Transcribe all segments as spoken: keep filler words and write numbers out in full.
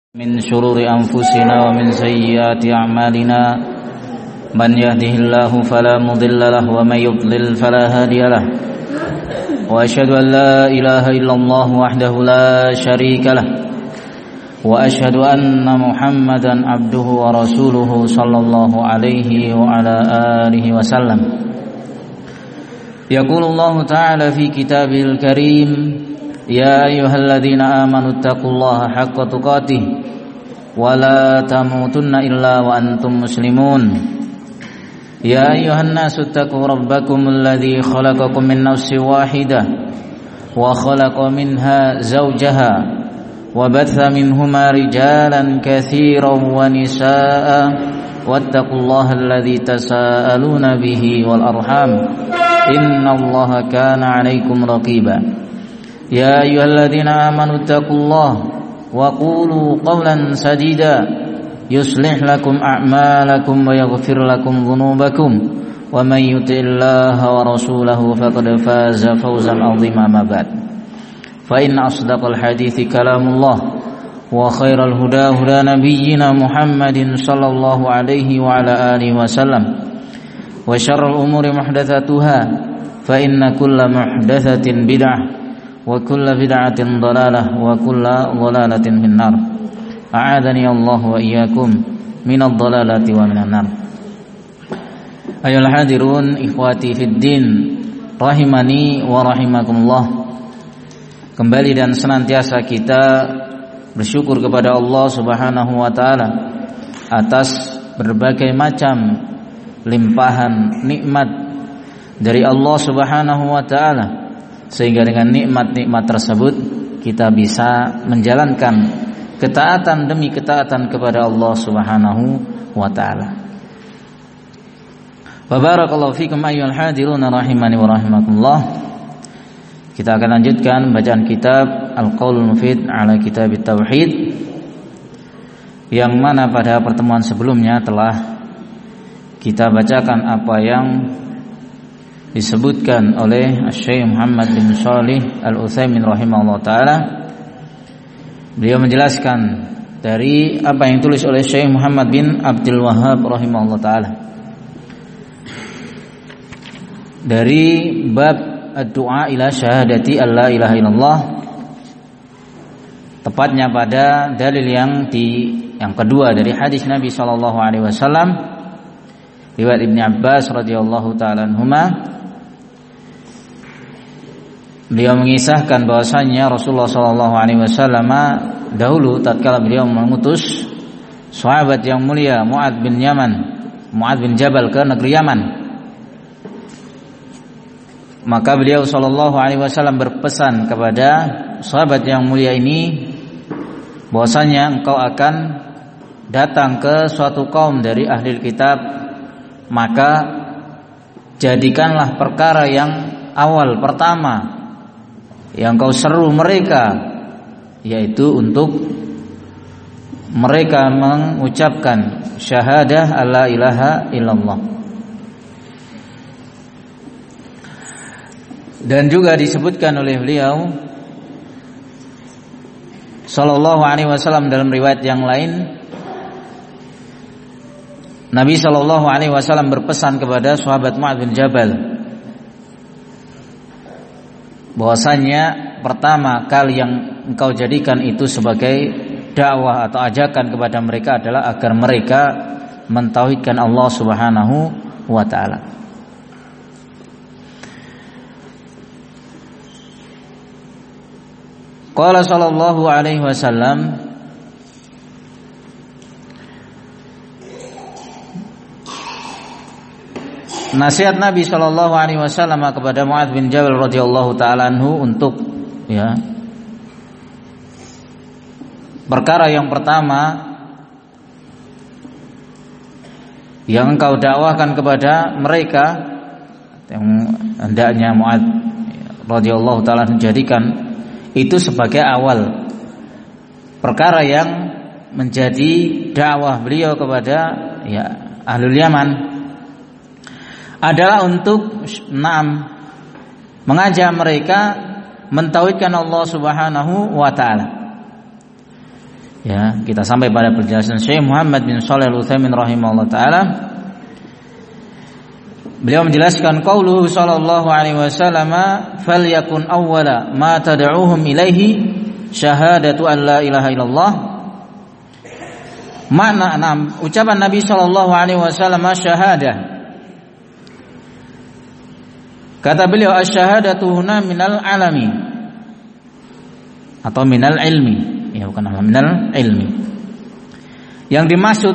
من شرور أنفسنا ومن سيئات أعمالنا من يهده الله فلا مضل له ومن يضلل فلا هادي له وأشهد أن لا إله إلا الله وحده لا شريك له وأشهد أن محمدا عبده ورسوله صلى الله عليه وعلى آله وسلم يقول الله تعالى في كتابه الكريم يا أيها الذين آمنوا اتقوا الله حق تقاته ولا تموتن إلا وأنتم مسلمون يا أيها الناس اتقوا ربكم الذي خلقكم من نفس واحدة وخلق منها زوجها وبث منهما رجالا كثيرا ونساء واتقوا الله الذي تساءلون به والأرحام إن الله كان عليكم رقيبا يا أيها الذين آمنوا اتقوا الله وقولوا قولا سديدا يصلح لكم أعمالكم ويغفر لكم ذنوبكم ومن يطع الله ورسوله فقد فاز فوزا عظيما ما بعد فإن أصدق الحديث كلام الله وخير الهدى هدى نبينا محمد صلى الله عليه وعلى آله وسلم وشر الأمور محدثاتها فإن كل محدثة بدعة وكل بدعة ضلالة وكل ضلالة في النار أعاذني الله وإياكم من الضلالة ومن النار. Ayol hadirun ikhwati fid din rahimani wa rahimakumullah. Kembali dan senantiasa kita bersyukur kepada Allah Subhanahu wa taala atas berbagai macam limpahan nikmat dari Allah Subhanahu wa taala, sehingga dengan nikmat-nikmat tersebut kita bisa menjalankan ketaatan demi ketaatan kepada Allah Subhanahu wa taala. Wa barakallahu fikum ayyuhal hadirun rahimani wa rahimakumullah. Kita akan lanjutkan bacaan kitab Al-Qaulul Mufid ala Kitab Tauhid, yang mana pada pertemuan sebelumnya telah kita bacakan apa yang disebutkan oleh Syekh Muhammad bin Shalih Al-Utsaimin rahimahullah taala. Beliau menjelaskan dari apa yang ditulis oleh Syekh Muhammad bin Abdul Wahhab rahimahullah taala dari bab ad-du'a ila syahadati alla ilaha illallah, tepatnya pada dalil yang di yang kedua dari hadis Nabi sallallahu alaihi wasallam riwayat Ibnu Abbas radhiyallahu taala anhuma. Beliau mengisahkan bahwasanya Rasulullah sallallahu alaihi wasallam dahulu tatkala beliau mengutus sahabat yang mulia Mu'adz bin Yaman, Mu'adz bin Jabal ke negeri Yaman, maka beliau sallallahu alaihi wasallam berpesan kepada sahabat yang mulia ini bahwasanya engkau akan datang ke suatu kaum dari ahli kitab, maka jadikanlah perkara yang awal pertama yang kau seru mereka, yaitu untuk mereka mengucapkan syahadah alla ilaha illallah. Dan juga disebutkan oleh beliau sallallahu alaihi wasallam dalam riwayat yang lain, Nabi sallallahu alaihi wasallam berpesan kepada sahabat Mu'adz bin Jabal bahwasanya pertama kali yang engkau jadikan itu sebagai dakwah atau ajakan kepada mereka adalah agar mereka mentauhidkan Allah Subhanahu wa taala. Qala sallallahu alaihi wasallam, nasihat Nabi sallallahu alaihi wasallam kepada Mu'adz bin Jabal radhiyallahu taala anhu untuk ya perkara yang pertama yang engkau dakwahkan kepada mereka, yang hendaknya Mu'adz radhiyallahu taala menjadikan itu sebagai awal perkara yang menjadi dakwah beliau kepada ya ahlul Yaman, adalah untuk enam mengajak mereka mentauhidkan Allah Subhanahu wa taala. Ya, kita sampai pada penjelasan Syekh Muhammad bin Shalih Al-Utsaimin rahimahullah taala. Beliau menjelaskan qauluhu sallallahu alaihi wasallam, "Falyakun awwala ma tad'uuhum ilaihi syahadatu an la ilaha illallah." Makna enam ucapan Nabi sallallahu alaihi wasallam syahadah. Kata beliau, "Asy-syahadatu huna minal alami." Atau minal ilmi. Ya, bukan minal ilmi. Yang dimaksud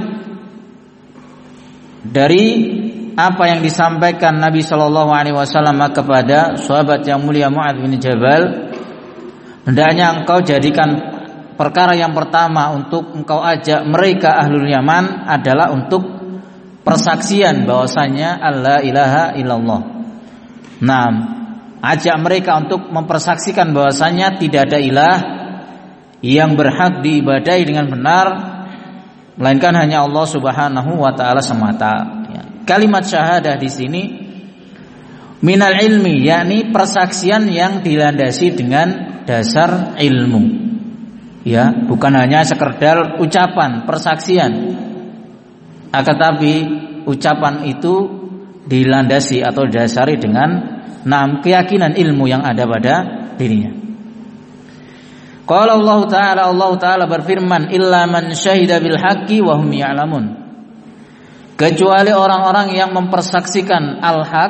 dari apa yang disampaikan Nabi Shallallahu Alaihi Wasallam kepada sahabat yang mulia Mu'adz bin Jabal, hendaknya engkau jadikan perkara yang pertama untuk engkau ajak mereka ahlul Yaman adalah untuk persaksian bahwasanya Allah ilaha illallah. Nah, ajak mereka untuk mempersaksikan bahwasanya tidak ada ilah yang berhak diibadahi dengan benar melainkan hanya Allah Subhanahu wa taala semata. Ya. Kalimat syahadah di sini minal ilmi, yakni persaksian yang dilandasi dengan dasar ilmu. Ya, bukan hanya sekedar ucapan persaksian. Akan tapi ucapan itu dilandasi atau didasari dengan enam keyakinan ilmu yang ada pada dirinya. Qala Allah Ta'ala, Allah Ta'ala berfirman, "Illa man syahida bil haqqi wa hum ya'lamun." Kecuali orang-orang yang mempersaksikan al-haq,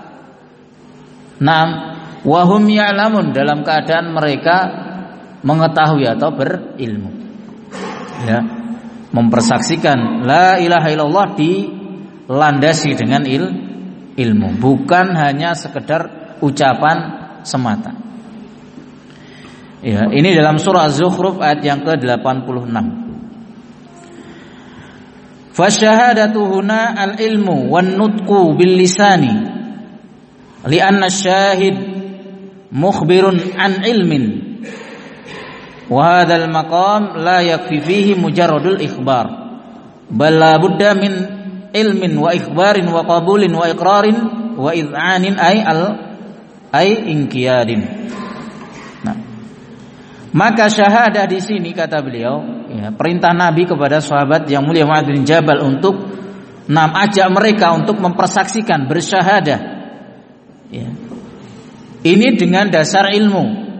nam, wa hum ya'lamun, dalam keadaan mereka mengetahui atau berilmu. Ya, mempersaksikan la ilaha illallah dilandasi dengan il, ilmu, bukan hanya sekedar ucapan semata. Ya, ini dalam surah Az-Zukhruf ayat yang ke delapan puluh enam. Fasyahadatu huna al-ilmu wan nutqu bil lisani li'anna syahid mukhbirun an ilmin wa hadzal maqam la yakfi fihi mujarradul ikhbar bal la budda min ilmin wa ikhbarin wa qabulin wa iqrarin wa id'anin ay al ay inqiyadin. Maka syahadah di sini kata beliau, ya, perintah Nabi kepada sahabat yang mulia Mu'adz bin Jabal untuk nam ajak mereka untuk mempersaksikan bersyahadah. Ya. Ini dengan dasar ilmu.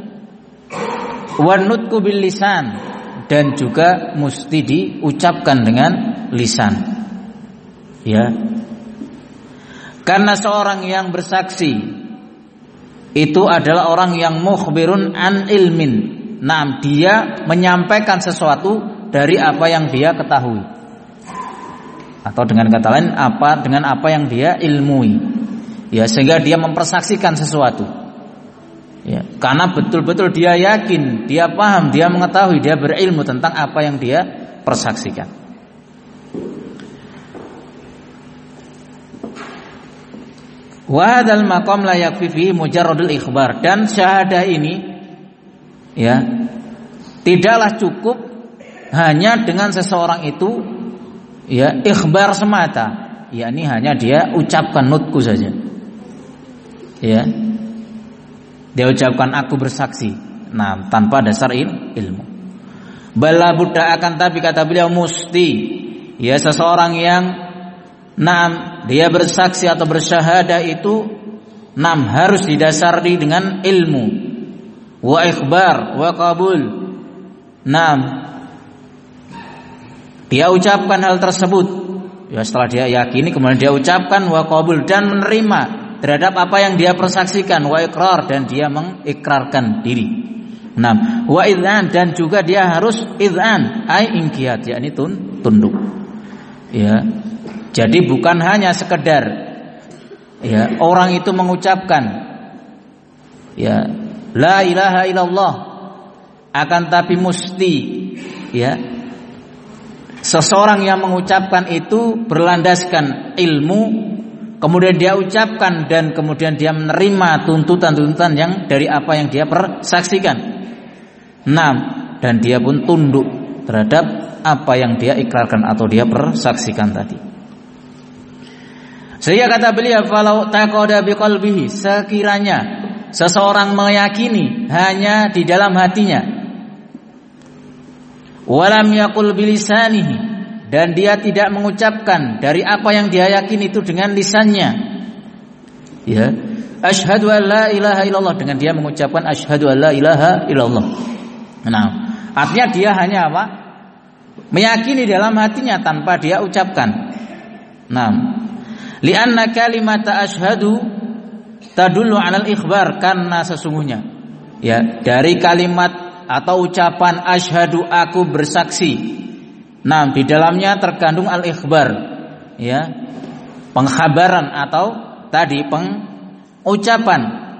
Wan nutqu bil lisan, dan juga mesti diucapkan dengan lisan. Ya. Karena seorang yang bersaksi itu adalah orang yang mukhbirun an ilmin. Nah, dia menyampaikan sesuatu dari apa yang dia ketahui, atau dengan kata lain apa dengan apa yang dia ilmui. Ya, sehingga dia mempersaksikan sesuatu. Ya, karena betul-betul dia yakin, dia paham, dia mengetahui, dia berilmu tentang apa yang dia persaksikan. Wa hadzal maqam la yakfi fihi mujarradul ikhbar, dan syahadah ini ya, tidaklah cukup hanya dengan seseorang itu ya ikhbar semata, yakni hanya dia ucapkan nutku saja. Ya. Dia ucapkan aku bersaksi. Nah, tanpa dasar il, ilmu. Bala buddha, akan tapi kata beliau musti ya seseorang yang nam dia bersaksi atau bersyahadah itu nam harus didasari dengan ilmu. Wa ikhbar wa qabul. Naam, dia ucapkan hal tersebut ya, setelah dia yakini kemudian dia ucapkan wa qabul, dan menerima terhadap apa yang dia persaksikan, wa iqrar, dan dia mengikrarkan diri. Naam, wa idzan, dan juga dia harus idzan, ai inqiyad, yakni tun, tunduk. Ya. Jadi bukan hanya sekedar ya orang itu mengucapkan ya la ilaha illallah, akan tapi mesti ya seseorang yang mengucapkan itu berlandaskan ilmu, kemudian dia ucapkan dan kemudian dia menerima tuntutan-tuntutan yang dari apa yang dia persaksikan. Nah, dan dia pun tunduk terhadap apa yang dia ikrarkan atau dia persaksikan tadi. Sehingga kata beliau, falau taqada biqalbihi, sekiranya seseorang meyakini hanya di dalam hatinya, Walam yaqul bilisanihi, dan dia tidak mengucapkan dari apa yang dia yakini itu dengan lisannya. Ya, asyhadu an la ilaha illallah, dengan dia mengucapkan asyhadu an la ilaha illallah. Nah, artinya dia hanya apa? Meyakini dalam hatinya tanpa dia ucapkan. Nah, li'anna kalimata asyhadu tadullu 'alal ikhbar, karena sesungguhnya ya dari kalimat atau ucapan asyhadu, aku bersaksi, nah di dalamnya terkandung al-ikhbar, ya, pengkhabaran atau tadi pengucapan.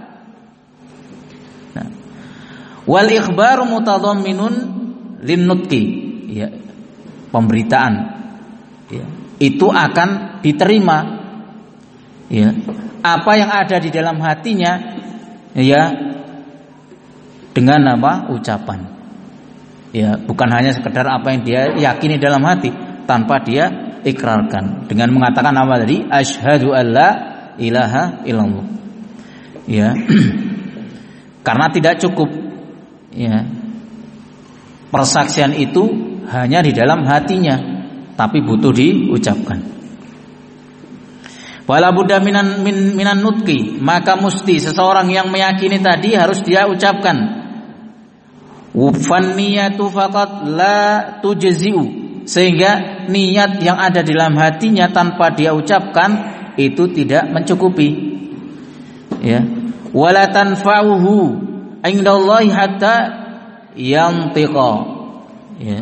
Nah, wal ikhbaru mutadhamminun linnutqi, ya, pemberitaan, ya, itu akan diterima, ya, apa yang ada di dalam hatinya, ya, dengan apa? Ucapan. Ya, bukan hanya sekedar apa yang dia yakini dalam hati tanpa dia ikrarkan dengan mengatakan apa tadi? Asyhadu alla ilaha illallah. Ya. Karena tidak cukup, ya, persaksian itu hanya di dalam hatinya, tapi butuh diucapkan. Wala budda minan min, minan nutqi, maka mesti seseorang yang meyakini tadi harus dia ucapkan. Wafanniyatu faqat la tujzi'u, sehingga niat yang ada di dalam hatinya tanpa dia ucapkan itu tidak mencukupi. Ya, wala tanfa'uhu indallahi hatta yantiqa. Ya.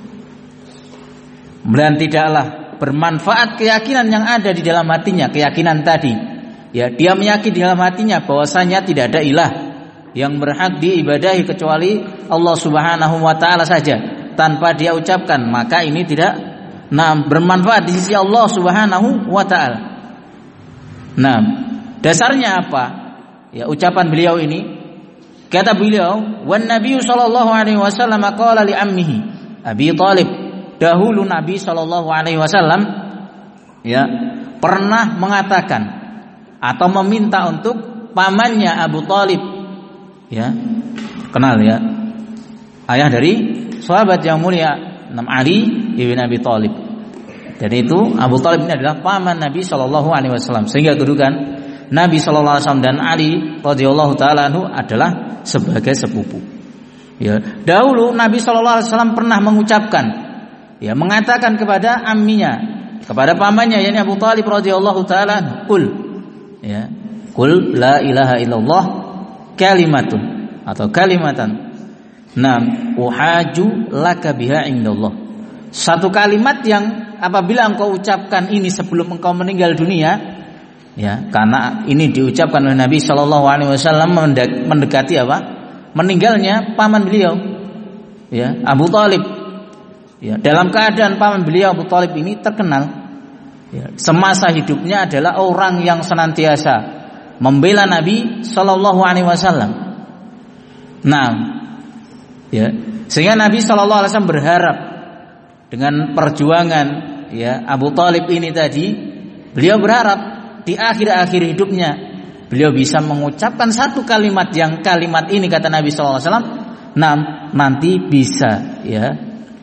Dan tidaklah bermanfaat keyakinan yang ada di dalam hatinya, keyakinan tadi. Ya, dia meyakini di dalam hatinya bahwasanya tidak ada ilah yang berhak diibadahi kecuali Allah Subhanahu wa taala saja, tanpa dia ucapkan, maka ini tidak nah bermanfaat di sisi Allah Subhanahu wa taala. Nah, dasarnya apa? Ya, ucapan beliau ini, kata beliau, "Wan Nabi sallallahu alaihi wasallam qala li ammihi Abi Thalib." Dahulu Nabi sallallahu alaihi wasallam ya pernah mengatakan atau meminta untuk pamannya Abu Thalib. Ya, kenal ya, ayah dari sahabat yang mulia Ali ibn Abi Thalib. Dan itu Abu Thalib ini adalah paman Nabi Shallallahu Alaihi Wasallam, sehingga kedudukan Nabi Shallallahu Alaihi Wasallam dan Ali radhiyallahu taala anhu adalah sebagai sepupu. Ya, dahulu Nabi Shallallahu Alaihi Wasallam pernah mengucapkan, ya, mengatakan kepada amminya, kepada pamannya, yakni Abu Thalib radhiyallahu taala anhu, "Qul, ya, qul la ilaha illallah kalimatun atau kalimatan nam uhaju laka biha indallah." Satu kalimat yang apabila engkau ucapkan ini sebelum engkau meninggal dunia, ya, karena ini diucapkan oleh Nabi Shallallahu Alaihi Wasallam mendekati apa? Meninggalnya paman beliau, ya, Abu Thalib. Ya, dalam keadaan paman beliau Abu Thalib ini terkenal, ya, semasa hidupnya adalah orang yang senantiasa membela Nabi Shallallahu Alaihi Wasallam. Nah, ya, sehingga Nabi Shallallahu Alaihi Wasallam berharap dengan perjuangan, ya, Abu Thalib ini tadi, beliau berharap di akhir-akhir hidupnya beliau bisa mengucapkan satu kalimat yang kalimat ini, kata Nabi Shallallahu Alaihi Wasallam, nah, nanti bisa, ya,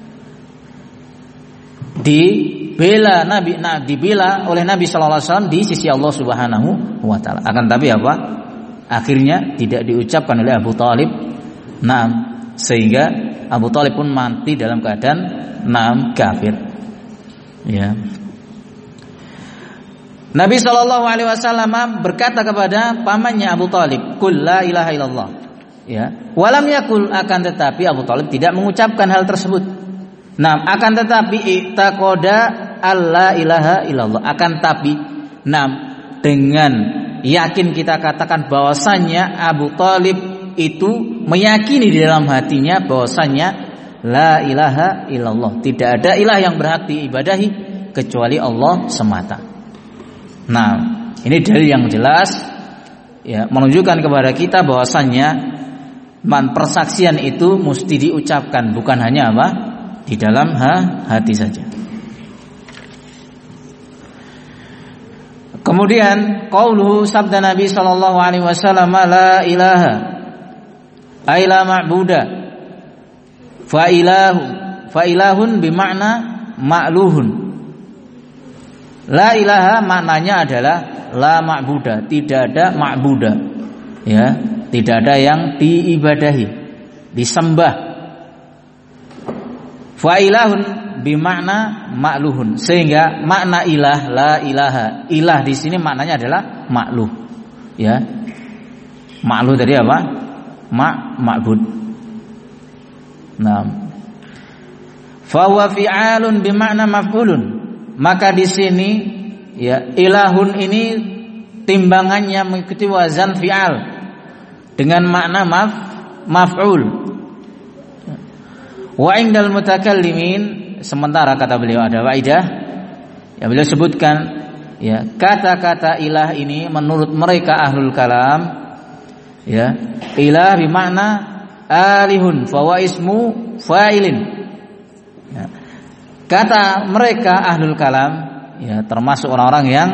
dibela Nabi, nah, dibela oleh Nabi Shallallahu Alaihi Wasallam di sisi Allah Subhanahu wa taala. Akan tapi apa? Akhirnya tidak diucapkan oleh Abu Thalib. Nah, sehingga Abu Thalib pun mati dalam keadaan nam kafir. Ya. Nabi Shallallahu Alaihi Wasallam berkata kepada pamannya Abu Thalib, "Qul la ilaha illallah." Ya. Walam yakul, akan tetapi Abu Thalib tidak mengucapkan hal tersebut. Nah, akan tetapi i'taqada alla ilaha illallah, akan tapi nah dengan yakin kita katakan bahwasannya Abu Thalib itu meyakini di dalam hatinya bahwasannya la ilaha illallah, tidak ada ilah yang berhak diibadahi kecuali Allah semata. Nah, ini dalil yang jelas, ya, menunjukkan kepada kita bahwasannya man persaksian itu mesti diucapkan, bukan hanya apa? Di dalam ha, hati saja. Kemudian qauluhu, sabda Nabi sallallahu alaihi wasallam, la ilaha ay la ma'buda fa ilahu fa ilahun bimakna ma'luhun. La ilaha maknanya adalah la ma'buda, tidak ada ma'buda. Ya, tidak ada yang diibadahi, disembah. Fa ilahun bimakna ma'luhun, sehingga makna ilah la ilaha. Ilah di sini maknanya adalah ma'luh. Ya. Ma'luh dari apa? Ma ma'bud. Nah. Fa huwa fi'alun bimakna maf'ulun. Maka di sini ya ilahun ini timbangannya mengikuti wazan fi'al dengan makna maf maf'ul. Wa indal mutakallimin, sementara kata beliau ada faidah ya, beliau sebutkan ya kata-kata ilah ini menurut mereka ahlul kalam ya ilah bermakna alihun fa wa ismu fa'ilin. Ya. Kata mereka ahlul kalam ya termasuk orang-orang yang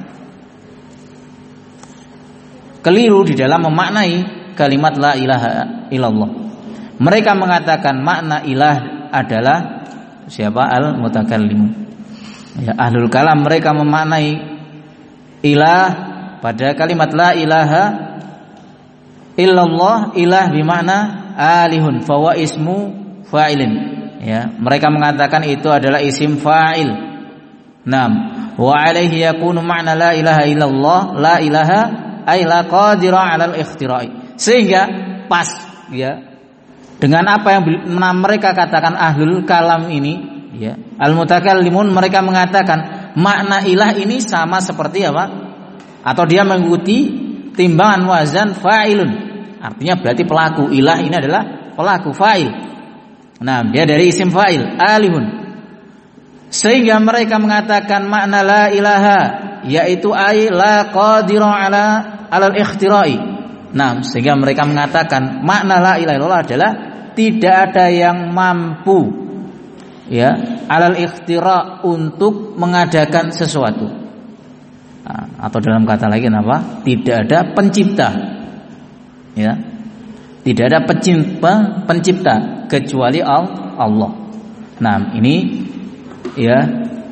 keliru di dalam memaknai kalimat la ilaha illallah. Mereka mengatakan makna ilah adalah siapa? Al-mutakallimun. Ya, ahlul kalam mereka memaknai ilah pada kalimat la ilaha illallah, ilah bermakna alihun fa wa ismu fa'ilin. Ya, mereka mengatakan itu adalah isim fa'il. Naam, wa alaihi yakunu ma'na la ilaha illallah, la ilaha ay la qadira 'alal ikhtira'i. Sehingga pas ya dengan apa yang mereka katakan ahlul kalam ini ya, al-mutakallimun mereka mengatakan makna ilah ini sama seperti apa? Atau dia mengikuti timbangan wazan fa'ilun. Artinya berarti pelaku, ilah ini adalah pelaku fa'il. Nah, dia dari isim fa'il alihun. Sehingga mereka mengatakan makna la ilaha yaitu ay la qadira ala alal ikhtira'i. Nah, sehingga mereka mengatakan makna la ilaha illallah adalah tidak ada yang mampu ya alal ikhtira' untuk mengadakan sesuatu. Nah, atau dalam kata lain apa? Tidak ada pencipta. Ya. Tidak ada pencipta, pencipta kecuali Allah. Nah, ini ya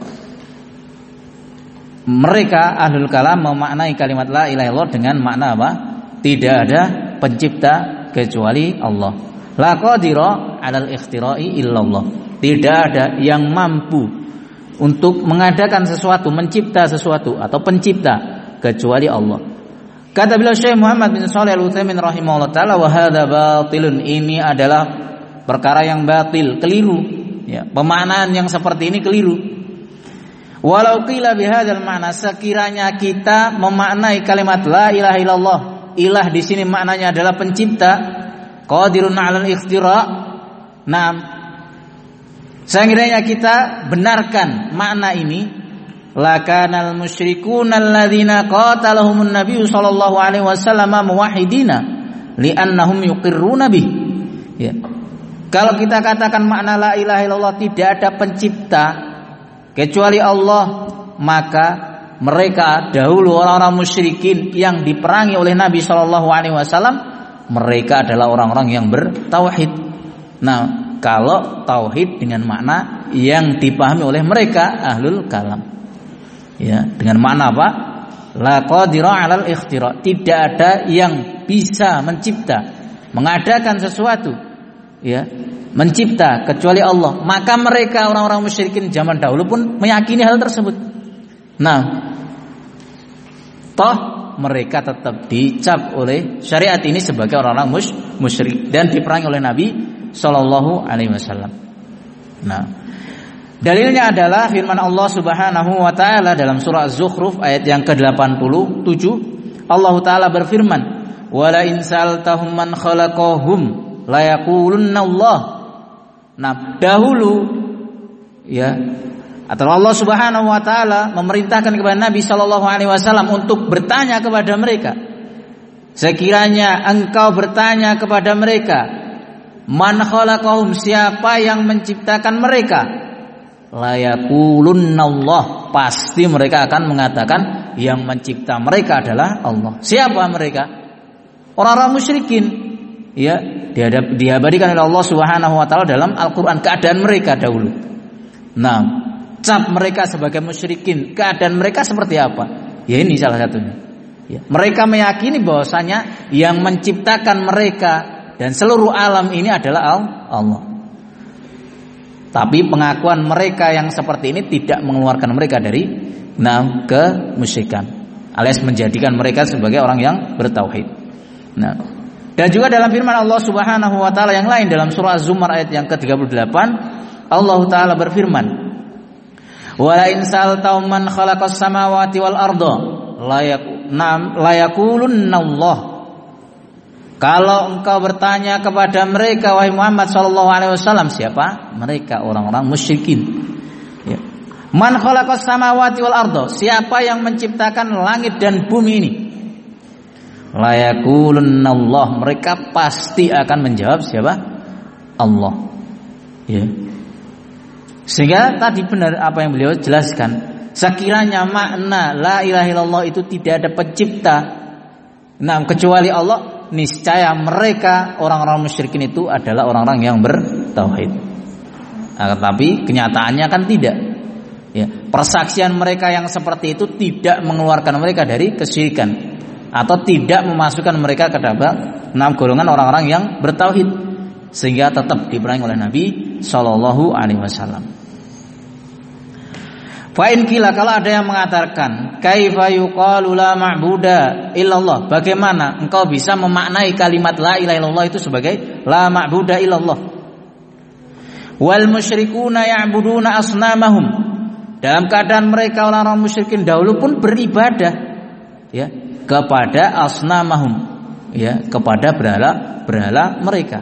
mereka ahlul kalam memaknai kalimat la ilaha illallah dengan makna apa? Tidak ada pencipta kecuali Allah. La qadira 'alal ikhtira'i illallah. Tidak ada yang mampu untuk mengadakan sesuatu, mencipta sesuatu atau pencipta kecuali Allah. Kata beliau Syekh Muhammad bin Shalih Al-Utsaimin rahimahullah taala, wa hadza batilun, ini adalah perkara yang batil, keliru ya, pemaknaan yang seperti ini keliru. Walau qila bihadzal ma'na, sekiranya kita memaknai kalimat la ilaha illallah, ilah di sini maknanya adalah pencipta, qadirun 'alal ikhtira'. Nah, sekiranya kita benarkan makna ini, lakanal musyrikuna alladzina qatalahumun nabiyyu sallallahu alaihi wasallam muwahhidina li'annahum yuqirruna bih. Ya. Kalau kita katakan makna la ilaha illallah tidak ada pencipta kecuali Allah, maka mereka dahulu orang-orang musyrikin yang diperangi oleh Nabi sallallahu alaihi wasallam, mereka adalah orang-orang yang bertauhid. Nah, kalau tauhid dengan makna yang dipahami oleh mereka ahlul kalam. Ya, dengan makna apa? La qadira 'alal ikhtira', tidak ada yang bisa mencipta, mengadakan sesuatu, ya, mencipta kecuali Allah. Maka mereka orang-orang musyrikin zaman dahulu pun meyakini hal tersebut. Nah, toh mereka tetap dicap oleh syariat ini sebagai orang-orang musyrik dan diperangi oleh Nabi sallallahu alaihi wasallam. Nah, dalilnya adalah firman Allah Subhanahu wa taala dalam surah Az-Zukhruf ayat yang ke delapan puluh tujuh. Allah taala berfirman, "Wa la in sa'altahum man khalaqahum la yaqulunna Allah." Nah, dahulu ya, atau Allah Subhanahu wa taala memerintahkan kepada Nabi sallallahu alaihi wasallam untuk bertanya kepada mereka. Sekiranya engkau bertanya kepada mereka, man khalaqahum, siapa yang menciptakan mereka? La yaqulunna Allah, pasti mereka akan mengatakan yang mencipta mereka adalah Allah. Siapa mereka? Orang-orang musyrikin, ya, diabadikan oleh Allah Subhanahu wa taala dalam Al-Qur'an keadaan mereka dahulu. Nah, cap mereka sebagai musyrikin, keadaan mereka seperti apa? Ya ini salah satunya. Ya, mereka meyakini bahwasanya yang menciptakan mereka dan seluruh alam ini adalah Allah. Tapi pengakuan mereka yang seperti ini tidak mengeluarkan mereka dari nah, kemusyrikan, alias menjadikan mereka sebagai orang yang bertauhid. Nah, dan juga dalam firman Allah Subhanahu wa taala yang lain dalam surah Az-Zumar ayat yang ke tiga puluh delapan, Allah taala berfirman, "Wa la in sa'altahum man khalaqas samawati wal arda la yaqulunna Allah." Kalau engkau bertanya kepada mereka wahai Muhammad sallallahu alaihi wasallam, siapa? Mereka orang-orang musyrikin. Ya. Man khalaqas samawati wal arda, siapa yang menciptakan langit dan bumi ini? La yaqulunna Allah, mereka pasti akan menjawab siapa? Allah. Ya. Sehingga tadi benar apa yang beliau jelaskan, sekiranya makna la ilaha illallah itu tidak ada pencipta, nah kecuali Allah, niscaya mereka orang-orang musyrikin itu adalah orang-orang yang bertauhid. Nah, tetapi kenyataannya kan tidak. Ya, persaksian mereka yang seperti itu tidak mengeluarkan mereka dari kesyirikan atau tidak memasukkan mereka ke dalam enam golongan orang-orang yang bertauhid, sehingga tetap diperangi oleh Nabi Shallallahu Alaihi Wasallam. Fa'in kila, kalau ada yang mengatakan kaifa yuqalu la ma'buda illallah, bagaimana engkau bisa memaknai kalimat la ilaha illallah itu sebagai la ma'buda illallah? Wal musyrikuna ya'buduna asnamahum, dalam keadaan mereka orang-orang musyrikin dahulu pun beribadah ya kepada asnamahum, ya kepada berhala-berhala mereka.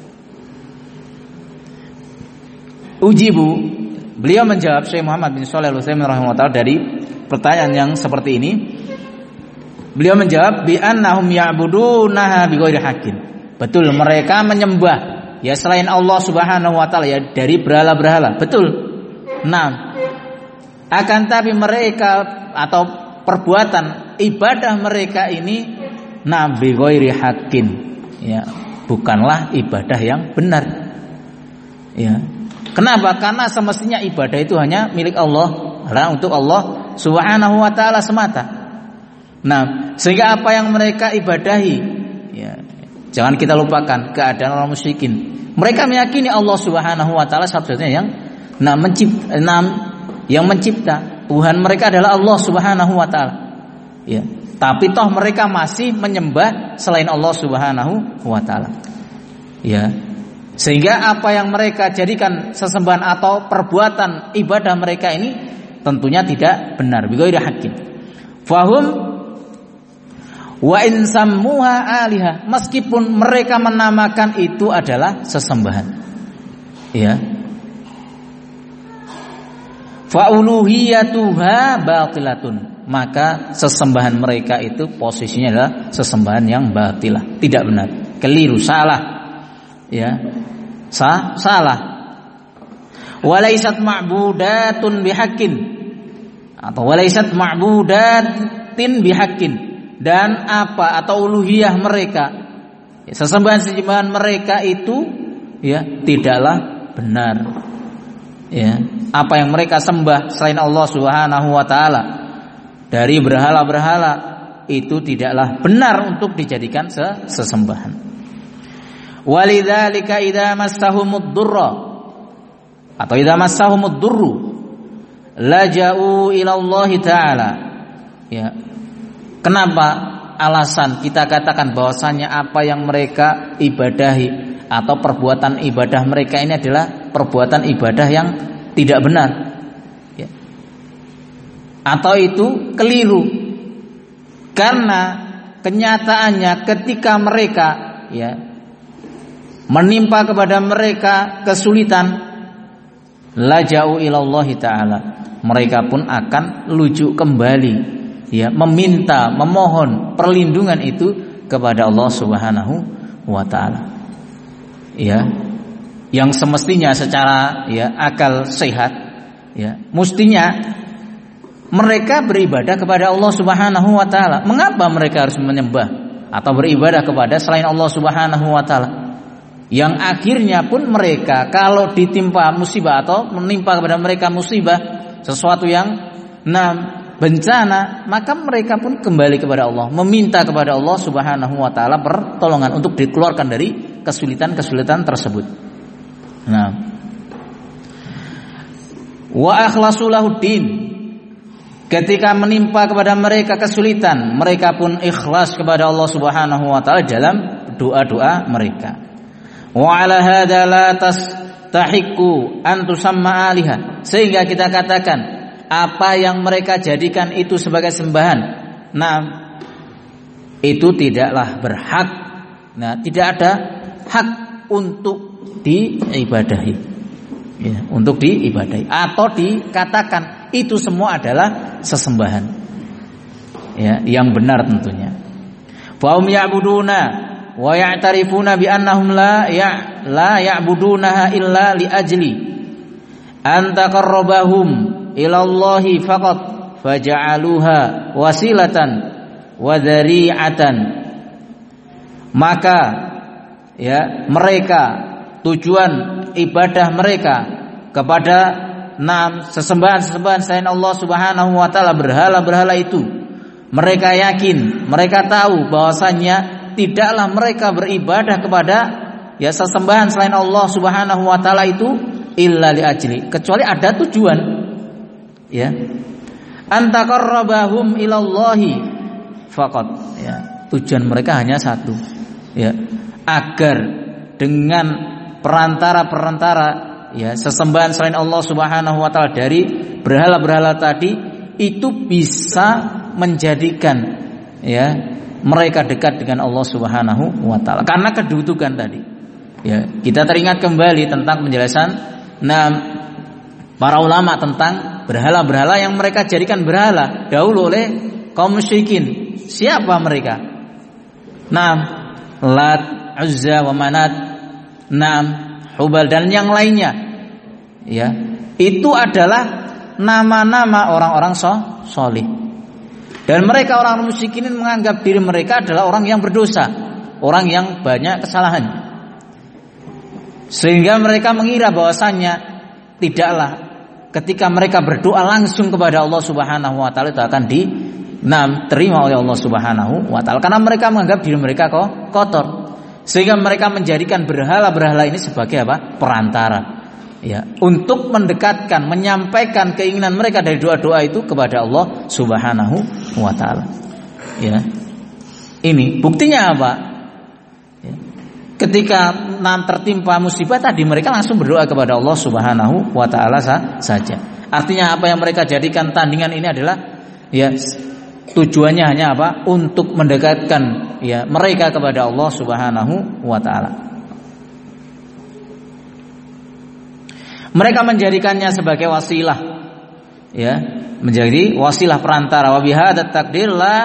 Ujibu, beliau menjawab, Syekh Muhammad bin Shalih Al-Utsaimin rahimahullah dari pertanyaan yang seperti ini. Beliau menjawab bi annahum ya'budunaha bighairi haqqin. Betul, mereka menyembah ya selain Allah Subhanahu wa taala ya dari berhala-berhala. Betul. Nah, akan tapi mereka atau perbuatan ibadah mereka ini na bighairi haqqin, ya, bukanlah ibadah yang benar. Ya. Kenapa? Karena semestinya ibadah itu hanya milik Allah, adalah untuk Allah Subhanahu wa taala semata. Nah, sehingga apa yang mereka ibadahi, ya, jangan kita lupakan keadaan orang musyrikin. Mereka meyakini Allah Subhanahu wa taala satu-satunya yang nah mencipta, nah, yang mencipta. Tuhan mereka adalah Allah Subhanahu wa taala. Ya. Tapi toh mereka masih menyembah selain Allah Subhanahu wa taala. Ya. Sehingga apa yang mereka jadikan sesembahan atau perbuatan ibadah mereka ini tentunya tidak benar. Bighairi haqqin. Fahum wa in sammuha aliha, meskipun mereka menamakan itu adalah sesembahan. Ya. Fa uluhiyatuha batilatun, maka sesembahan mereka itu posisinya adalah sesembahan yang batilah, tidak benar, keliru, salah. Ya, sah, salah. Walaisat ma'budatun bihaqqin, atau walaisat ma'budatin bihaqqin, dan apa atau uluhiyah mereka, ya, sesembahan-sesembahan mereka itu ya tidaklah benar. Ya, apa yang mereka sembah selain Allah Subhanahu wa taala dari berhala-berhala itu tidaklah benar untuk dijadikan sesembahan. Walidzalika idza massahumud durra, atau idza massahumud durru laja'u ila Allah taala. Ya. Kenapa alasan kita katakan bahwasanya apa yang mereka ibadahi atau perbuatan ibadah mereka ini adalah perbuatan ibadah yang tidak benar, ya, atau itu keliru? Karena kenyataannya ketika mereka ya menimpa kepada mereka kesulitan, laja'u ilallahi ta'ala, mereka pun akan lujuk kembali, ya, meminta, memohon perlindungan itu kepada Allah Subhanahu wa ta'ala. Ya, yang semestinya secara ya akal sehat, ya, mestinya mereka beribadah kepada Allah Subhanahu wa ta'ala. Mengapa mereka harus menyembah atau beribadah kepada selain Allah Subhanahu wa ta'ala? Yang akhirnya pun mereka kalau ditimpa musibah atau menimpa kepada mereka musibah, sesuatu yang nah, bencana, maka mereka pun kembali kepada Allah, meminta kepada Allah Subhanahu wa taala pertolongan untuk dikeluarkan dari kesulitan-kesulitan tersebut. Nah, wa akhlasu lahuddin, ketika menimpa kepada mereka kesulitan, mereka pun ikhlas kepada Allah Subhanahu wa taala dalam doa-doa mereka. Wa ala hadza la tastahiqu an tusamma aliha, sehingga kita katakan apa yang mereka jadikan itu sebagai sembahan, nah itu tidaklah berhak, nah tidak ada hak untuk diibadahi, ya, untuk diibadahi atau dikatakan itu semua adalah sesembahan, ya, yang benar tentunya. Fa hum ya'buduna wa ya'tarifuna bi annahum la ya la ya'budunaha illa li ajli an taqarrabahum ila Allahi faqat faja'aluha wasilatan wa dzari'atan. Maka ya mereka tujuan ibadah mereka kepada enam sesembahan-sesembahan selain Allah Subhanahu wa taala, berhala-berhala itu, mereka yakin, mereka tahu bahwasanya tidaklah mereka beribadah kepada ya sesembahan selain Allah Subhanahu wa taala itu illa li ajli, kecuali ada tujuan, ya, antaqarrabahum ilallahi faqat, ya, tujuan mereka hanya satu, ya, agar dengan perantara-perantara ya sesembahan selain Allah Subhanahu wa taala dari berhala-berhala tadi itu bisa menjadikan ya mereka dekat dengan Allah Subhanahu wa taala karena kedudukan tadi. Ya, kita teringat kembali tentang penjelasan nah para ulama tentang berhala-berhala yang mereka jadikan berhala dahulu oleh kaum musyrikin. Siapa mereka? Nah, Lat, Uzza wa Manat, Nam, Hubal dan yang lainnya. Ya, itu adalah nama-nama orang-orang saleh. Dan mereka orang musyrikin menganggap diri mereka adalah orang yang berdosa, orang yang banyak kesalahan. Sehingga mereka mengira bahwasannya tidaklah ketika mereka berdoa langsung kepada Allah Subhanahu wa taala itu akan diterima oleh Allah Subhanahu wa taala, karena mereka menganggap diri mereka kok kotor. Sehingga mereka menjadikan berhala-berhala ini sebagai apa? Perantara. Ya, untuk mendekatkan, menyampaikan keinginan mereka dari doa-doa itu kepada Allah Subhanahu wa taala. Ya. Ini buktinya apa? Ya. Ketika nam tertimpa musibah tadi mereka langsung berdoa kepada Allah Subhanahu wa taala saja. Artinya apa yang mereka jadikan tandingan ini adalah ya tujuannya hanya apa? Untuk mendekatkan ya mereka kepada Allah Subhanahu wa taala. Mereka menjadikannya sebagai wasilah, ya, menjadi wasilah perantara. Wa bihadza taqdir la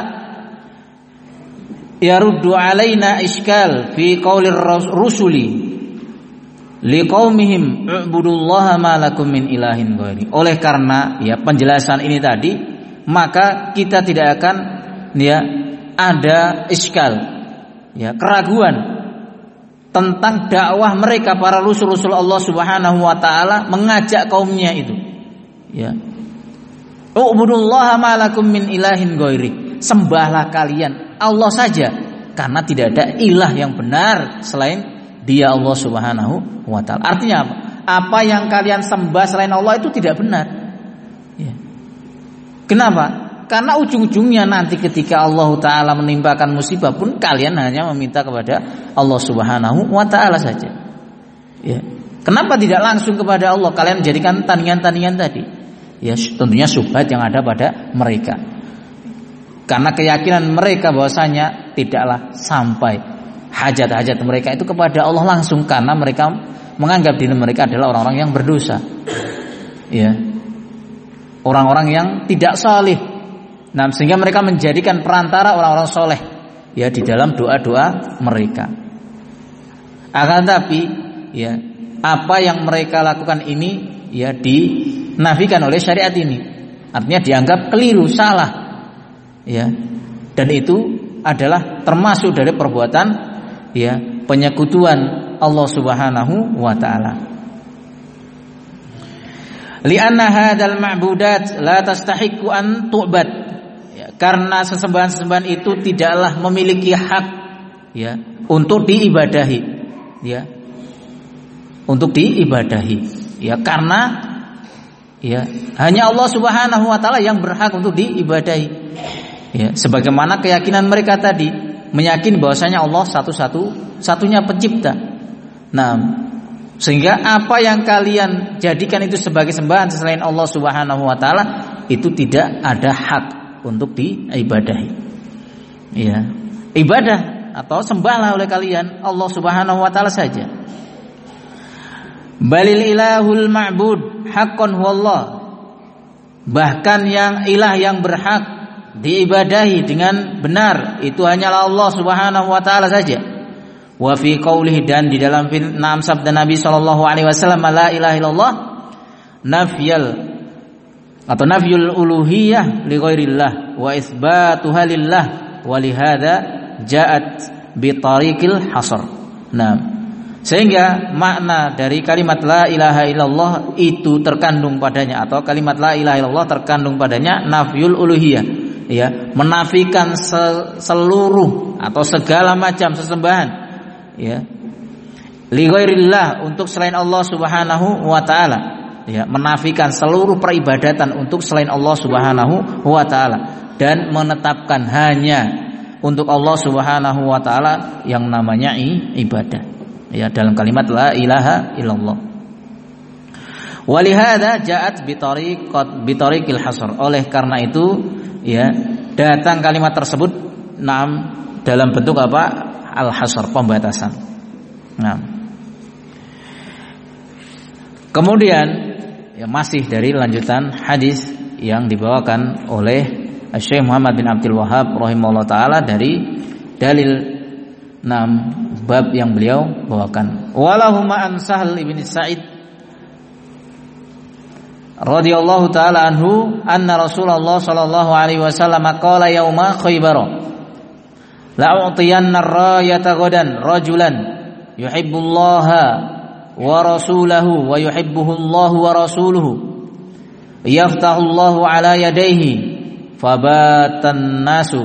yaruddu alaina iskal fi qaulir rusuli liqaumihim u'budullaha ma lakum min ilahin ghairi. Oleh karena ya penjelasan ini tadi, maka kita tidak akan ya ada iskal, ya, keraguan tentang dakwah mereka para rasul-rasul Allah Subhanahu wa taala mengajak kaumnya itu. Ya. U'budullaha ma lakum min ilahin ghairi. Sembahlah kalian Allah saja karena tidak ada ilah yang benar selain Dia, Allah Subhanahu wa taala. Artinya apa? Apa yang kalian sembah selain Allah itu tidak benar. Ya. Kenapa? Karena ujung-ujungnya nanti ketika Allah Ta'ala menimpakan musibah pun kalian hanya meminta kepada Allah Subhanahu wa Ta'ala saja. Ya. Kenapa tidak langsung kepada Allah? Kalian menjadikan tandingan-tandingan tadi. Ya, tentunya syubhat yang ada pada mereka. Karena keyakinan mereka bahwasanya tidaklah sampai hajat-hajat mereka itu kepada Allah langsung, karena mereka menganggap diri mereka adalah orang-orang yang berdosa. Ya. Orang-orang yang tidak salih. Nah, sehingga mereka menjadikan perantara orang-orang soleh ya di dalam doa-doa mereka. Akan tapi ya apa yang mereka lakukan ini ya dinafikan oleh syariat ini. Artinya dianggap keliru, salah. Ya. Dan itu adalah termasuk dari perbuatan ya penyekutuan Allah Subhanahu wa taala. Li'anna hadzal ma'budat la tastahiqqu an tu'bad. Ya, karena sesembahan-sesembahan itu tidaklah memiliki hak ya untuk diibadahi ya. Untuk diibadahi ya, karena ya hanya Allah Subhanahu wa taala yang berhak untuk diibadahi. Ya, sebagaimana keyakinan mereka tadi, meyakini bahwasanya Allah satu-satu satunya pencipta. Nah, sehingga apa yang kalian jadikan itu sebagai sembahan selain Allah Subhanahu wa taala itu tidak ada hak untuk diibadahi. Ya, ibadah atau sembahlah oleh kalian Allah Subhanahu wa taala saja. Balil ilahul ma'bud haqqan huwallah. Bahkan yang ilah yang berhak diibadahi dengan benar itu hanyalah Allah Subhanahu wa taala saja. Wa fi qoulihi, dan di dalam enam sabda Nabi sallallahu alaihi wasallam, la ilaha illallah nafyal atau nafyul uluhiyah li ghairillah wa itsbatuha lillah wa li hadza ja'at bi tariqil hasr. Nah, sehingga makna dari kalimat la ilaha illallah itu terkandung padanya, atau kalimat la ilaha illallah terkandung padanya nafyul uluhiyah, ya, menafikan seluruh atau segala macam sesembahan, ya, li ghairillah, untuk selain Allah Subhanahu wa taala, ya, menafikan seluruh peribadatan untuk selain Allah Subhanahu wa taala dan menetapkan hanya untuk Allah Subhanahu wa taala yang namanya ibadah. Ya, dalam kalimat la ilaha illallah. Walihada ja'at bitariqat bitariqil hasr. Oleh karena itu, ya, datang kalimat tersebut nam dalam bentuk apa? Al-hasr, pembatasan. Nah. Kemudian, ya, masih dari lanjutan hadis yang dibawakan oleh Syekh Muhammad bin Abdul Wahhab rahimahullah taala dari dalil enam bab yang beliau bawakan. Walahuma an Sahl ibn Sa'id radhiyallahu taala anhu anna Rasulullah sallallahu alaihi wasallam qala yauma Khaybar, la u'tiyanna ar-rayata ghadan rajulan yuhibbullaha wa rasulahu wa yuhibbuhu Allah wa rasuluhu yaftahu Allah ala yadayhi fabatan nasu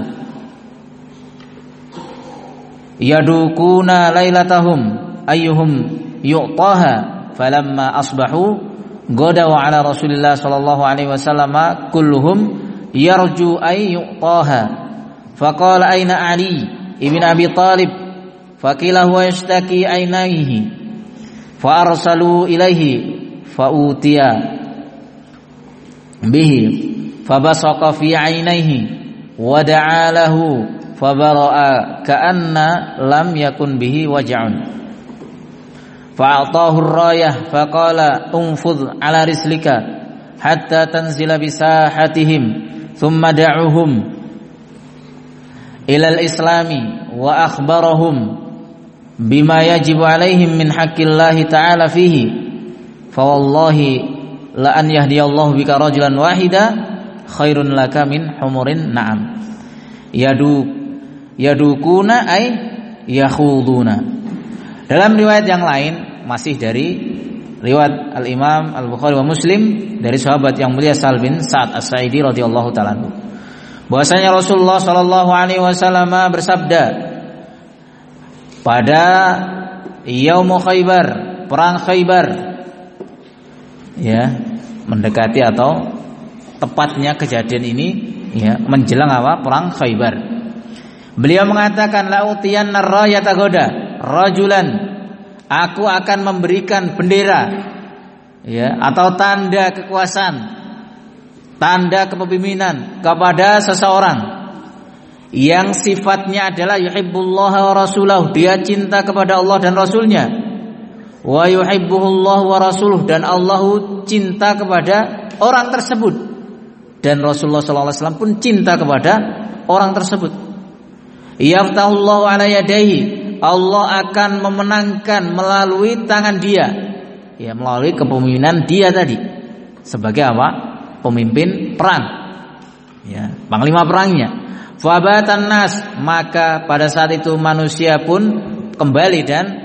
yadukuna lailatahum ayyuhum yu'taha falamma asbahu ghadaw ala Rasulillah sallallahu alaihi wasallam kulluhum yarju ay yu'taha faqala aina Ali ibn Abi Talib faqila huwa yashtaki ainaihi fa arsalu ilaihi fa utiya bihi fabasaqa fi ainaihi wa da'a lahu fabara'a ka'anna lam yakun bihi waj'un fa'atahu ar-rayah faqala unfudh ala rislika hatta tanzila bisahatihim thumma da'uhum ila al-islami wa akhbarahum bima yajibu alaihim min haqqillahi ta'ala fihi fa wallahi la an yahdiyallahu bika rajulan wahida khairun laka min humurin na'am yadu yadukuna ay yakhuduna. Dalam riwayat yang lain, masih dari riwayat Al-Imam Al-Bukhari wa Muslim dari sahabat yang mulia Sahl bin Sa'ad As-Sa'idi radhiyallahu ta'ala anhu, bahwasanya Rasulullah sallallahu alaihi wasallam bersabda pada Yaum Khaybar, perang Khaybar, ya, mendekati atau tepatnya kejadian ini, ya, menjelang apa? Perang Khaybar. Beliau mengatakan la utiyanna ar-rayata ghadan rajulan, aku akan memberikan bendera, ya, atau tanda kekuasaan, tanda kepemimpinan kepada seseorang yang sifatnya adalah yuhibbullaha wa rasulahu, dia cinta kepada Allah dan Rasulnya, wa yuhibbuhullahu wa rasuluh, dan Allah cinta kepada orang tersebut, dan Rasulullah sallallahu alaihi wasallam pun cinta kepada orang tersebut. Yaftahullahu ala yadayhi, Allah akan memenangkan melalui tangan dia, ya, melalui kepemimpinan dia tadi sebagai apa? Pemimpin perang, ya, panglima perangnya. Fabatan nas, maka pada saat itu manusia pun kembali dan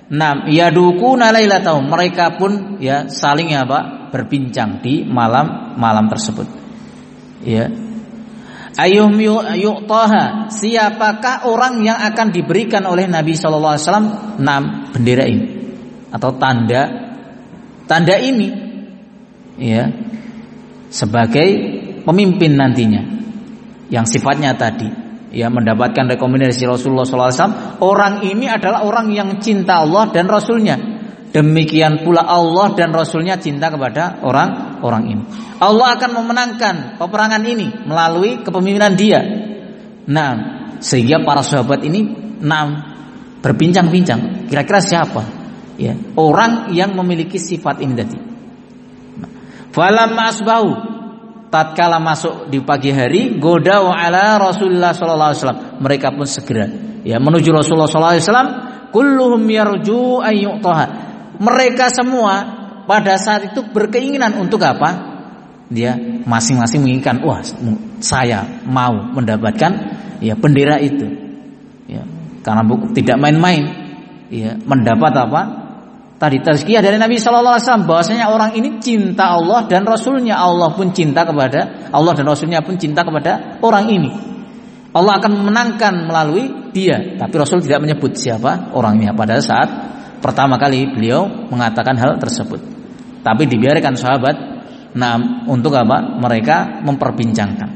Nam yadukuna lailatahum, mereka pun ya saling apa? Berbincang di malam-malam tersebut. Ya. Ayuhum yu'taha, siapakah orang yang akan diberikan oleh Nabi sallallahu alaihi wasallam nam bendera ini atau tanda tanda ini ya sebagai pemimpin nantinya yang sifatnya tadi ya mendapatkan rekomendasi Rasulullah sallallahu alaihi wasallam. Orang ini adalah orang yang cinta Allah dan Rasulnya. Demikian pula Allah dan Rasulnya cinta kepada orang-orang ini. Allah akan memenangkan peperangan ini melalui kepemimpinan dia. Nah, sehingga para sahabat ini nah, berbincang-bincang. Kira-kira siapa? Ya, orang yang memiliki sifat ini tadi. Falamma asbahu, tatkala masuk di pagi hari, godau ala Rasulullah sallallahu alaihi wasallam, mereka pun segera ya menuju Rasulullah sallallahu alaihi wasallam. Kulluhum yarju ayyuqtaha, mereka semua pada saat itu berkeinginan untuk apa? Dia masing-masing menginginkan, wah saya mau mendapatkan ya bendera itu. Ya, karena tidak main-main ya mendapat apa? Tadi tazkiyah dari Nabi sallallahu alaihi wasallam bahwasanya orang ini cinta Allah dan Rasulnya. Allah pun cinta kepada Allah dan Rasulnya pun cinta kepada orang ini. Allah akan memenangkan melalui dia. Tapi Rasul tidak menyebut siapa orangnya pada saat pertama kali beliau mengatakan hal tersebut. Tapi dibiarkan sahabat nah untuk apa? Mereka memperbincangkan.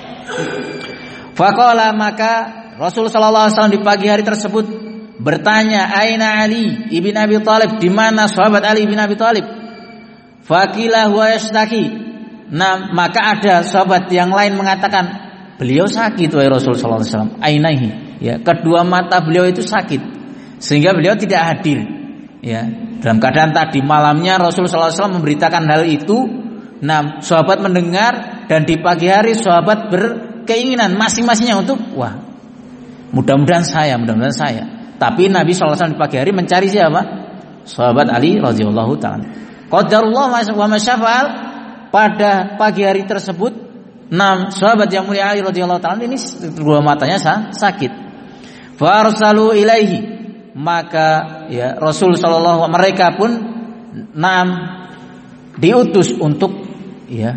Faqala, maka Rasul sallallahu alaihi wasallam di pagi hari tersebut bertanya, aina Ali ibn Abi Thalib, di mana sahabat Ali ibn Abi Thalib? Faqila huwa yashtaki. Nah, maka ada sahabat yang lain mengatakan, beliau sakit wahai Rasul sallallahu alaihi wasallam. Ainaihi, ya, kedua mata beliau itu sakit sehingga beliau tidak hadir. Ya, dalam keadaan tadi malamnya Rasul sallallahu alaihi wasallam memberitakan hal itu. Nah, sahabat mendengar dan di pagi hari sahabat berkeinginan masing-masingnya untuk wah, mudah-mudahan saya, mudah-mudahan saya. Tapi Nabi sallallahu alaihi wasallam di pagi hari mencari siapa? Sahabat Ali radhiyallahu taala. Qadarullah wa masyafa'al, pada pagi hari tersebut enam sahabat yang mulia Ali radhiyallahu taala ini dua matanya sakit. Farsalu ilaihi, maka ya Rasul sallallahu mereka pun enam diutus untuk ya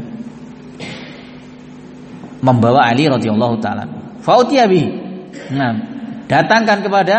membawa Ali radhiyallahu taala. Fautiya bihi. Nah, datangkan kepada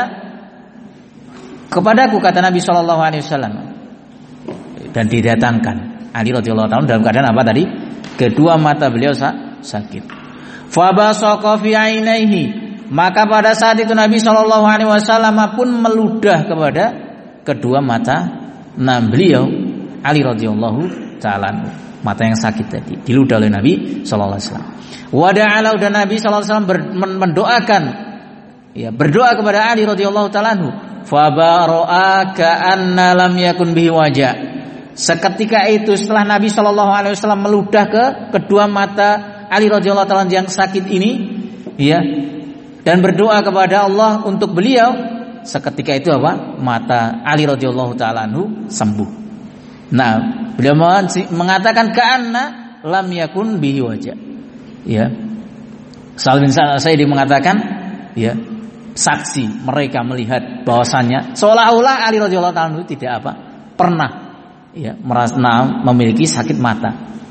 kepadaku, kata Nabi sallallahu alaihi wasallam. Dan didatangkan Ali radhiyallahu taala dalam keadaan apa tadi? Kedua mata beliau sakit. Fa basaqa fi ainaihi, maka pada saat itu Nabi sallallahu alaihi wasallam pun meludah kepada kedua mata nah beliau Ali radhiyallahu taala, mata yang sakit tadi diludah oleh Nabi sallallahu alaihi wasallam. Wa da'ala, dan Nabi sallallahu alaihi wasallam mendoakan ya berdoa kepada Ali radhiyallahu taala anhu. Fa bara'a ka'anna lam yakun bihi wajah. Seketika itu setelah Nabi sallallahu alaihi wasallam meludah ke kedua mata Ali radhiyallahu taala yang sakit ini ya dan berdoa kepada Allah untuk beliau, seketika itu apa? Mata Ali radhiyallahu taala anhu sembuh. Nah, beliau mengatakan ka'anna lam yakun bihi wajah. Ya. Salim bin Sa'id mengatakan ya, saksi mereka melihat bahwasannya seolah-olah Ali radhiyallahu taala anhu tidak apa? Pernah ya merasa memiliki sakit mata.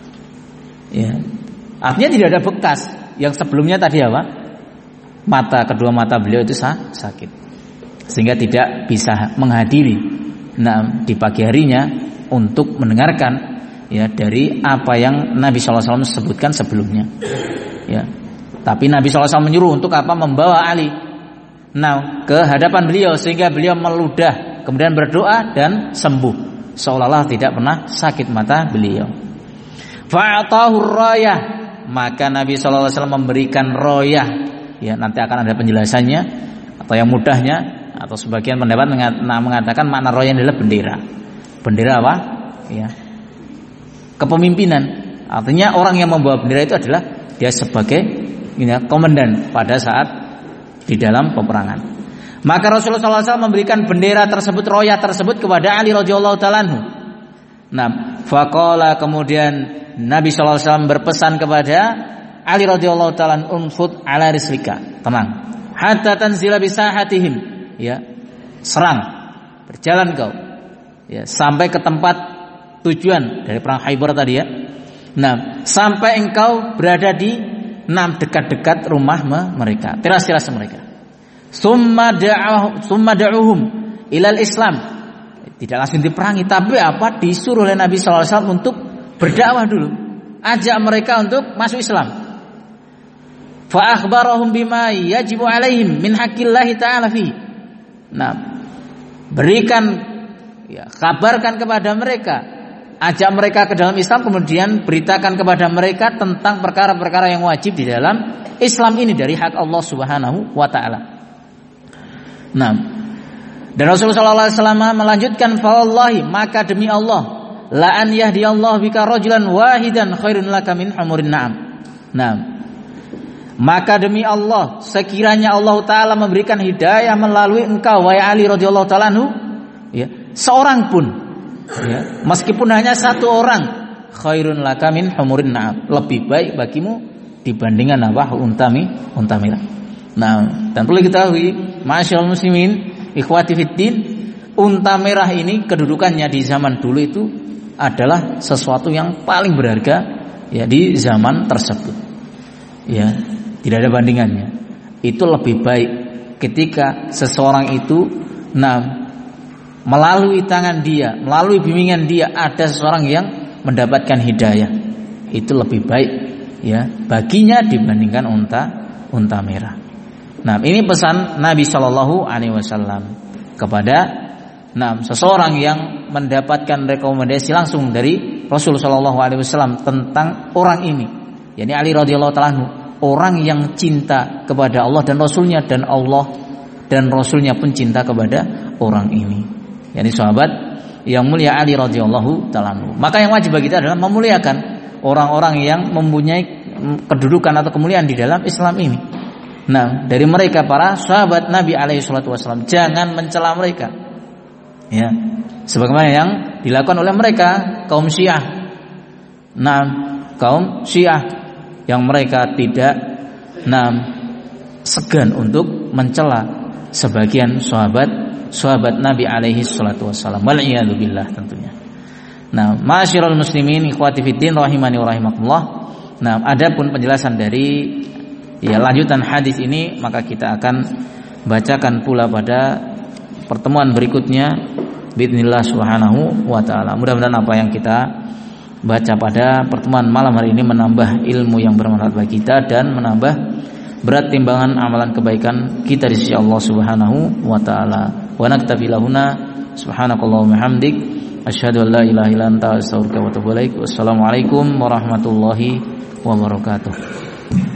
Ya. Artinya tidak ada bekas yang sebelumnya tadi apa? Mata kedua mata beliau itu sakit. Sehingga tidak bisa menghadiri nah di pagi harinya untuk mendengarkan ya dari apa yang Nabi sallallahu alaihi wasallam sebutkan sebelumnya. Ya. Tapi Nabi sallallahu alaihi wasallam menyuruh untuk apa? Membawa Ali nah ke hadapan beliau sehingga beliau meludah, kemudian berdoa dan sembuh. Seolah-olah tidak pernah sakit mata beliau. Fa'atahu rayah, maka Nabi sallallahu alaihi wasallam memberikan royah. Ya, nanti akan ada penjelasannya atau yang mudahnya atau sebagian pendapat mengatakan makna royah adalah bendera. Bendera apa? Ya. Kepemimpinan. Artinya orang yang membawa bendera itu adalah dia sebagai ya, komandan pada saat di dalam peperangan. Maka Rasulullah sallallahu alaihi wasallam memberikan bendera tersebut, royah tersebut kepada Ali radhiyallahu taala anhu. Nah, faqala, kemudian Nabi sallallahu alaihi wasallam berpesan kepada Ali radhiyallahu taala, unfud ala rislika, tenang, hatta tanzila bi sahatihim, ya, serang, berjalan kau ya sampai ke tempat tujuan dari perang Khaybar tadi ya. Nah, sampai engkau berada di enam dekat-dekat rumah mereka, teras-teras mereka. Summa da'uhum summa da'uhum ilal Islam. Tidak langsung diperangi, tapi apa? Disuruh oleh Nabi sallallahu alaihi wasallam untuk berdakwah dulu. Ajak mereka untuk masuk Islam. Fa akhbarahum bima yajibu alaihim min haqqillahi ta'ala fi. Nah, berikan ya, kabarkan kepada mereka, ajak mereka ke dalam Islam, kemudian beritakan kepada mereka tentang perkara-perkara yang wajib di dalam Islam ini dari hak Allah Subhanahu wa taala. Nah, dan Rasulullah sallallahu alaihi wasallam melanjutkan, fa wallahi, maka demi Allah, la an yahdiyallahu bika rajulan wahidan khairun laka min humurin na'am. Nah, maka demi Allah, sekiranya Allah taala memberikan hidayah melalui engkau wahai Ali radhiyallahu taala anhu, ya, seorang pun, ya, meskipun hanya satu orang, khairun laka min humurin na'am, lebih baik bagimu dibandingkan apa? Untami, unta merah. Nah, dan perlu diketahui, ma'asyiral muslimin, ikhwati fiddin, unta merah ini kedudukannya di zaman dulu itu adalah sesuatu yang paling berharga ya di zaman tersebut. Ya, tidak ada bandingannya. Itu lebih baik ketika seseorang itu nah melalui tangan dia, melalui bimbingan dia ada seseorang yang mendapatkan hidayah. Itu lebih baik ya baginya dibandingkan unta unta merah. Nah, ini pesan Nabi Shallallahu Alaihi Wasallam kepada nah, seseorang yang mendapatkan rekomendasi langsung dari Rasul Shallallahu Alaihi Wasallam tentang orang ini, yakni Ali radhiyallahu taala anhu, orang yang cinta kepada Allah dan Rasulnya, dan Allah dan Rasulnya pun cinta kepada orang ini, yakni sahabat yang mulia Ali radhiyallahu taala anhu. Maka yang wajib bagi kita adalah memuliakan orang-orang yang mempunyai kedudukan atau kemuliaan di dalam Islam ini. Nah, dari mereka para sahabat Nabi alaihi salatu wasallam, jangan mencela mereka. Ya, sebagaimana yang dilakukan oleh mereka kaum Syiah. Nah, kaum Syiah yang mereka tidak nah segan untuk mencela sebagian sahabat sahabat Nabi alaihi salatu wasallam. Wal iyadu billah tentunya. Nah, ma'asyiral muslimin ikhwati fiddin rahimani wa rahimakumullah. Nah, adapun penjelasan dari ya lanjutan hadis ini maka kita akan bacakan pula pada pertemuan berikutnya biidznillah subhanahu wa taala. Mudah-mudahan apa yang kita baca pada pertemuan malam hari ini menambah ilmu yang bermanfaat bagi kita dan menambah berat timbangan amalan kebaikan kita di sisi Allah Subhanahu wa taala. Wa naktafi lahuna subhanakallahumma hamdik asyhadu an la ilaha illa anta astaghfiruka wa atubu ilaik. Wassalamualaikum warahmatullahi wabarakatuh.